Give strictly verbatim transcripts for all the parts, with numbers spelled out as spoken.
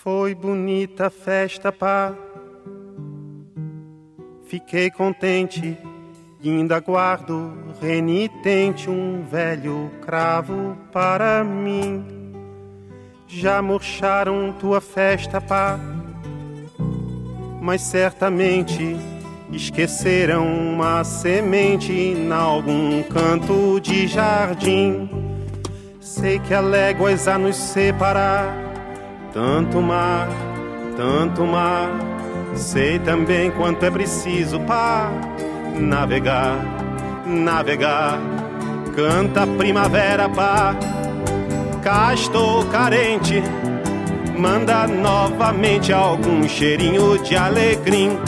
Foi bonita a festa, pá. Fiquei contente e ainda guardo renitente um velho cravo para mim. Já murcharam tua festa, pá, mas certamente esqueceram uma semente em algum canto de jardim. Sei que há léguas a nos separar, tanto mar, tanto mar. Sei também quanto é preciso para navegar, navegar. Canta a primavera, pá, cá estou carente. Manda novamente algum cheirinho de alecrim.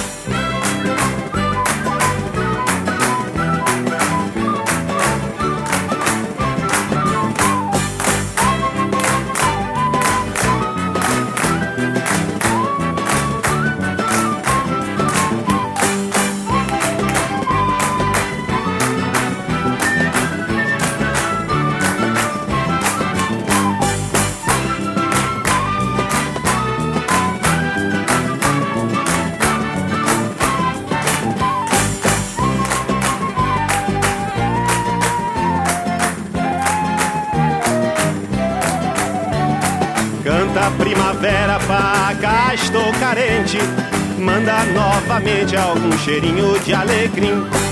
Primavera, pá, cá estou carente. Manda novamente algum cheirinho de alecrim.